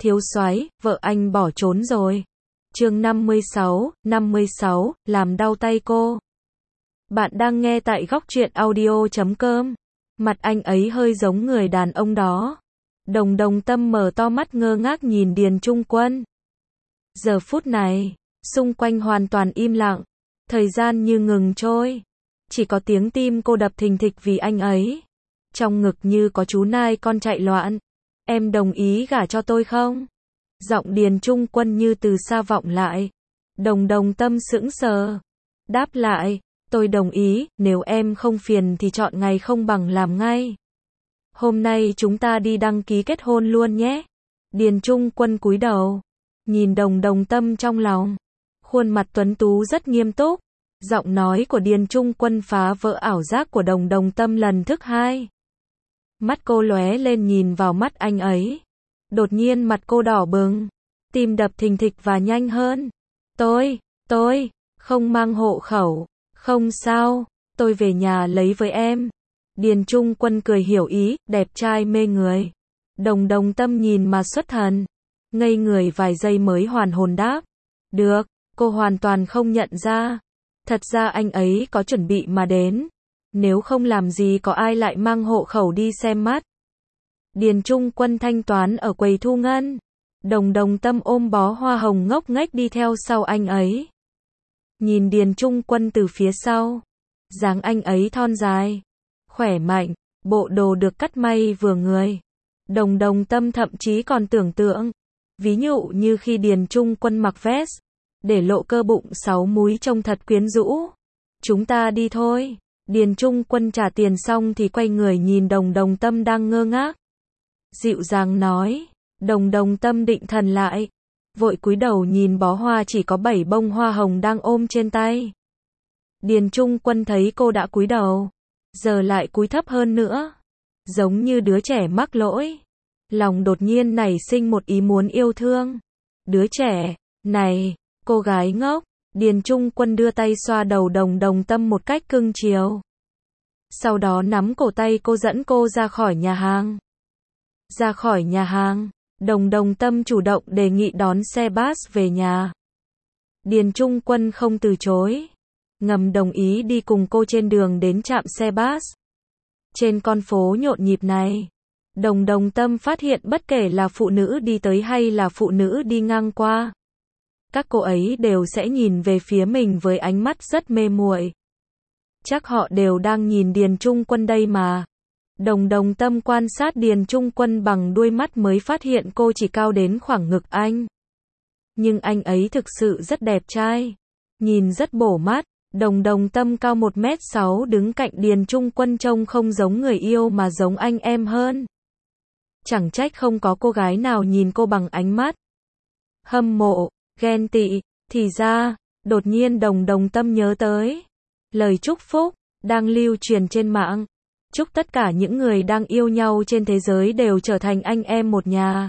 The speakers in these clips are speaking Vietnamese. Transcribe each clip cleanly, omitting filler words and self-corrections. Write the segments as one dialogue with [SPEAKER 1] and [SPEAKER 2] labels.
[SPEAKER 1] thiếu soái, vợ anh bỏ trốn rồi. Chương 56, làm đau tay cô. Bạn đang nghe tại góc truyện audio.com. Mặt anh ấy hơi giống người đàn ông đó. Đồng Tâm mở to mắt ngơ ngác nhìn Điền Trung Quân. Giờ phút này, xung quanh hoàn toàn im lặng. Thời gian như ngừng trôi. Chỉ có tiếng tim cô đập thình thịch vì anh ấy. Trong ngực như có chú nai con chạy loạn. Em đồng ý gả cho tôi không? Giọng Điền Trung Quân như từ xa vọng lại. Đồng Tâm sững sờ. Đáp lại, tôi đồng ý, nếu em không phiền thì chọn ngày không bằng làm ngay. Hôm nay chúng ta đi đăng ký kết hôn luôn nhé. Điền Trung Quân cúi đầu. Nhìn Đồng Tâm trong lòng. Khuôn mặt tuấn tú rất nghiêm túc. Giọng nói của Điền Trung Quân phá vỡ ảo giác của Đồng Tâm lần thứ hai. Mắt cô lóe lên nhìn vào mắt anh ấy. Đột nhiên mặt cô đỏ bừng. Tim đập thình thịch và nhanh hơn. Tôi, không mang hộ khẩu. Không sao, tôi về nhà lấy với em. Điền Trung Quân cười hiểu ý, đẹp trai mê người. Đồng Tâm nhìn mà xuất thần. Ngây người vài giây mới hoàn hồn đáp. Được, cô hoàn toàn không nhận ra. Thật ra anh ấy có chuẩn bị mà đến. Nếu không làm gì có ai lại mang hộ khẩu đi xem mắt. Điền Trung Quân thanh toán ở quầy thu ngân. Đồng Tâm ôm bó hoa hồng ngốc nghếch đi theo sau anh ấy. Nhìn Điền Trung Quân từ phía sau. Dáng anh ấy thon dài, khỏe mạnh, bộ đồ được cắt may vừa người. Đồng Tâm thậm chí còn tưởng tượng. Ví dụ như khi Điền Trung Quân mặc vest, để lộ cơ bụng 6 múi trông thật quyến rũ. Chúng ta đi thôi. Điền Trung Quân trả tiền xong thì quay người nhìn Đồng Tâm đang ngơ ngác. Dịu dàng nói. Đồng Tâm định thần lại. Vội cúi đầu nhìn bó hoa chỉ có 7 bông hoa hồng đang ôm trên tay. Điền Trung Quân thấy cô đã cúi đầu. Giờ lại cúi thấp hơn nữa. Giống như đứa trẻ mắc lỗi. Lòng đột nhiên nảy sinh một ý muốn yêu thương. Đứa trẻ, này, cô gái ngốc. Điền Trung Quân đưa tay xoa đầu Đồng Tâm một cách cưng chiều. Sau đó nắm cổ tay cô dẫn cô ra khỏi nhà hàng. Ra khỏi nhà hàng, Đồng Tâm chủ động đề nghị đón xe bus về nhà. Điền Trung Quân không từ chối. Ngầm đồng ý đi cùng cô trên đường đến trạm xe bus. Trên con phố nhộn nhịp này, Đồng Tâm phát hiện bất kể là phụ nữ đi tới hay là phụ nữ đi ngang qua, các cô ấy đều sẽ nhìn về phía mình với ánh mắt rất mê muội. Chắc họ đều đang nhìn Điền Trung Quân đây mà. Đồng Tâm quan sát Điền Trung Quân bằng đuôi mắt mới phát hiện cô chỉ cao đến khoảng ngực anh. Nhưng anh ấy thực sự rất đẹp trai. Nhìn rất bổ mắt. Đồng Tâm cao 1m6 đứng cạnh Điền Trung Quân trông không giống người yêu mà giống anh em hơn. Chẳng trách không có cô gái nào nhìn cô bằng ánh mắt hâm mộ, ghen tị. Thì ra, đột nhiên Đồng Tâm nhớ tới lời chúc phúc đang lưu truyền trên mạng. Chúc tất cả những người đang yêu nhau trên thế giới đều trở thành anh em một nhà.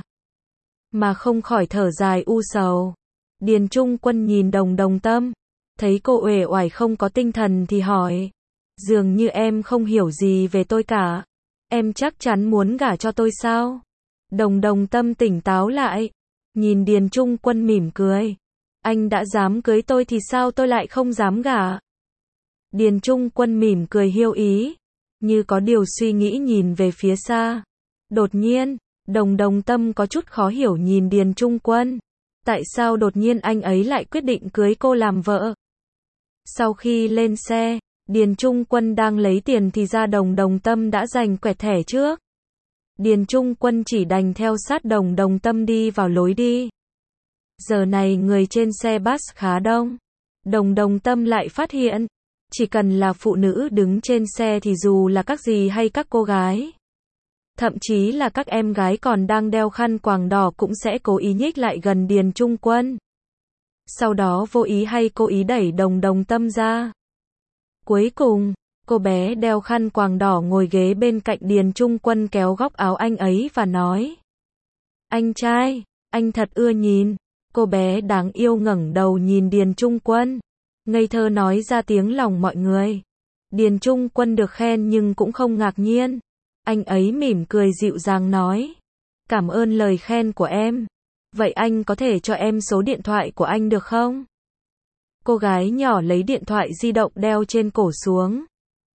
[SPEAKER 1] Mà không khỏi thở dài u sầu. Điền Trung Quân nhìn Đồng Tâm, thấy cô uể oải không có tinh thần thì hỏi. Dường như em không hiểu gì về tôi cả. Em chắc chắn muốn gả cho tôi sao? Đồng Tâm tỉnh táo lại. Nhìn Điền Trung Quân mỉm cười. Anh đã dám cưới tôi thì sao tôi lại không dám gả? Điền Trung Quân mỉm cười hiêu ý. Như có điều suy nghĩ nhìn về phía xa. Đột nhiên, Đồng Tâm có chút khó hiểu nhìn Điền Trung Quân. Tại sao đột nhiên anh ấy lại quyết định cưới cô làm vợ? Sau khi lên xe, Điền Trung Quân đang lấy tiền thì ra Đồng Tâm đã giành quẹt thẻ trước. Điền Trung Quân chỉ đành theo sát Đồng Tâm đi vào lối đi. Giờ này người trên xe bus khá đông. Đồng Tâm lại phát hiện, chỉ cần là phụ nữ đứng trên xe thì dù là các dì hay các cô gái, thậm chí là các em gái còn đang đeo khăn quàng đỏ cũng sẽ cố ý nhích lại gần Điền Trung Quân. Sau đó vô ý hay cố ý đẩy Đồng Tâm ra. Cuối cùng, cô bé đeo khăn quàng đỏ ngồi ghế bên cạnh Điền Trung Quân kéo góc áo anh ấy và nói. Anh trai, anh thật ưa nhìn. Cô bé đáng yêu ngẩng đầu nhìn Điền Trung Quân. Ngây thơ nói ra tiếng lòng mọi người. Điền Trung Quân được khen nhưng cũng không ngạc nhiên. Anh ấy mỉm cười dịu dàng nói. Cảm ơn lời khen của em. Vậy anh có thể cho em số điện thoại của anh được không? Cô gái nhỏ lấy điện thoại di động đeo trên cổ xuống.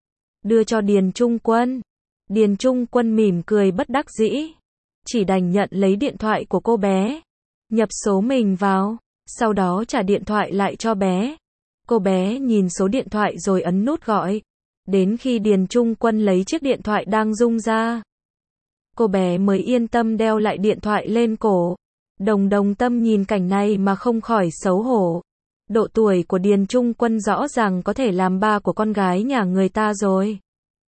[SPEAKER 1] Đưa cho Điền Trung Quân. Điền Trung Quân mỉm cười bất đắc dĩ. Chỉ đành nhận lấy điện thoại của cô bé. Nhập số mình vào. Sau đó trả điện thoại lại cho bé. Cô bé nhìn số điện thoại rồi ấn nút gọi. Đến khi Điền Trung Quân lấy chiếc điện thoại đang rung ra, cô bé mới yên tâm đeo lại điện thoại lên cổ. Đồng Tâm nhìn cảnh này mà không khỏi xấu hổ. Độ tuổi của Điền Trung Quân rõ ràng có thể làm ba của con gái nhà người ta rồi.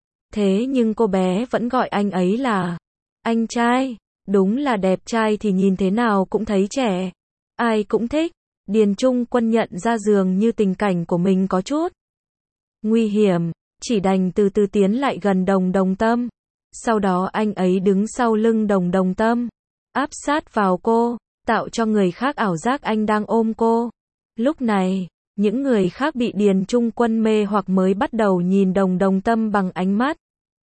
[SPEAKER 1] Thế nhưng cô bé vẫn gọi anh ấy là anh trai. Đúng là đẹp trai thì nhìn thế nào cũng thấy trẻ. Ai cũng thích. Điền Trung Quân nhận ra dường như tình cảnh của mình có chút nguy hiểm, chỉ đành từ từ tiến lại gần Đồng Tâm. Sau đó anh ấy đứng sau lưng Đồng Tâm, áp sát vào cô, tạo cho người khác ảo giác anh đang ôm cô. Lúc này, những người khác bị Điền Trung Quân mê hoặc mới bắt đầu nhìn Đồng Tâm bằng ánh mắt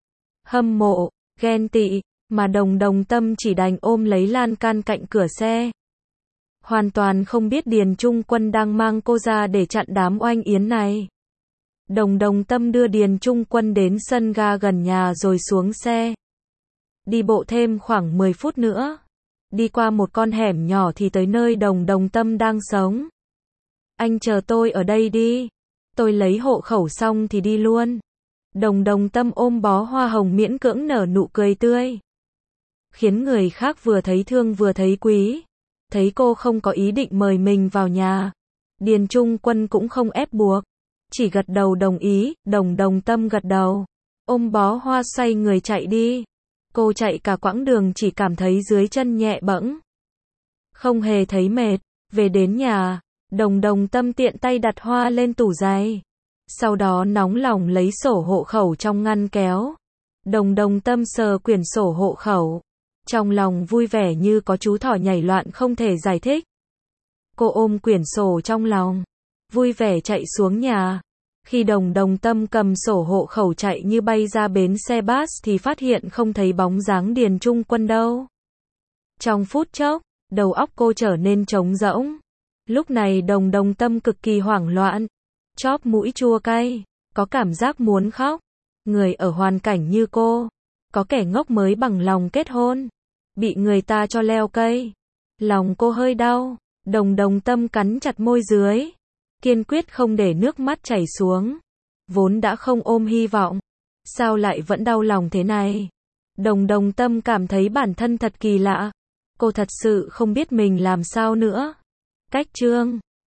[SPEAKER 1] hâm mộ, ghen tị, mà Đồng Tâm chỉ đành ôm lấy lan can cạnh cửa xe. Hoàn toàn không biết Điền Trung Quân đang mang cô ra để chặn đám oanh yến này. Đồng Tâm đưa Điền Trung Quân đến sân ga gần nhà rồi xuống xe. Đi bộ thêm khoảng 10 phút nữa. Đi qua một con hẻm nhỏ thì tới nơi Đồng Tâm đang sống. Anh chờ tôi ở đây đi. Tôi lấy hộ khẩu xong thì đi luôn. Đồng Tâm ôm bó hoa hồng miễn cưỡng nở nụ cười tươi. Khiến người khác vừa thấy thương vừa thấy quý. Thấy cô không có ý định mời mình vào nhà. Điền Trung Quân cũng không ép buộc. Chỉ gật đầu đồng ý. Đồng Tâm gật đầu. Ôm bó hoa xoay người chạy đi. Cô chạy cả quãng đường chỉ cảm thấy dưới chân nhẹ bẫng. Không hề thấy mệt. Về đến nhà, Đồng Tâm tiện tay đặt hoa lên tủ giày. Sau đó nóng lòng lấy sổ hộ khẩu trong ngăn kéo. Đồng Tâm sờ quyển sổ hộ khẩu. Trong lòng vui vẻ như có chú thỏ nhảy loạn không thể giải thích. Cô ôm quyển sổ trong lòng, vui vẻ chạy xuống nhà. Khi Đồng Tâm cầm sổ hộ khẩu chạy như bay ra bến xe bus thì phát hiện không thấy bóng dáng Điền Trung Quân đâu. Trong phút chốc, đầu óc cô trở nên trống rỗng. Lúc này Đồng Tâm cực kỳ hoảng loạn, chóp mũi chua cay, có cảm giác muốn khóc. Người ở hoàn cảnh như cô, có kẻ ngốc mới bằng lòng kết hôn, bị người ta cho leo cây. Lòng cô hơi đau, Đồng Tâm cắn chặt môi dưới, kiên quyết không để nước mắt chảy xuống. Vốn đã không ôm hy vọng, sao lại vẫn đau lòng thế này? Đồng Tâm cảm thấy bản thân thật kỳ lạ. Cô thật sự không biết mình làm sao nữa. Cách chương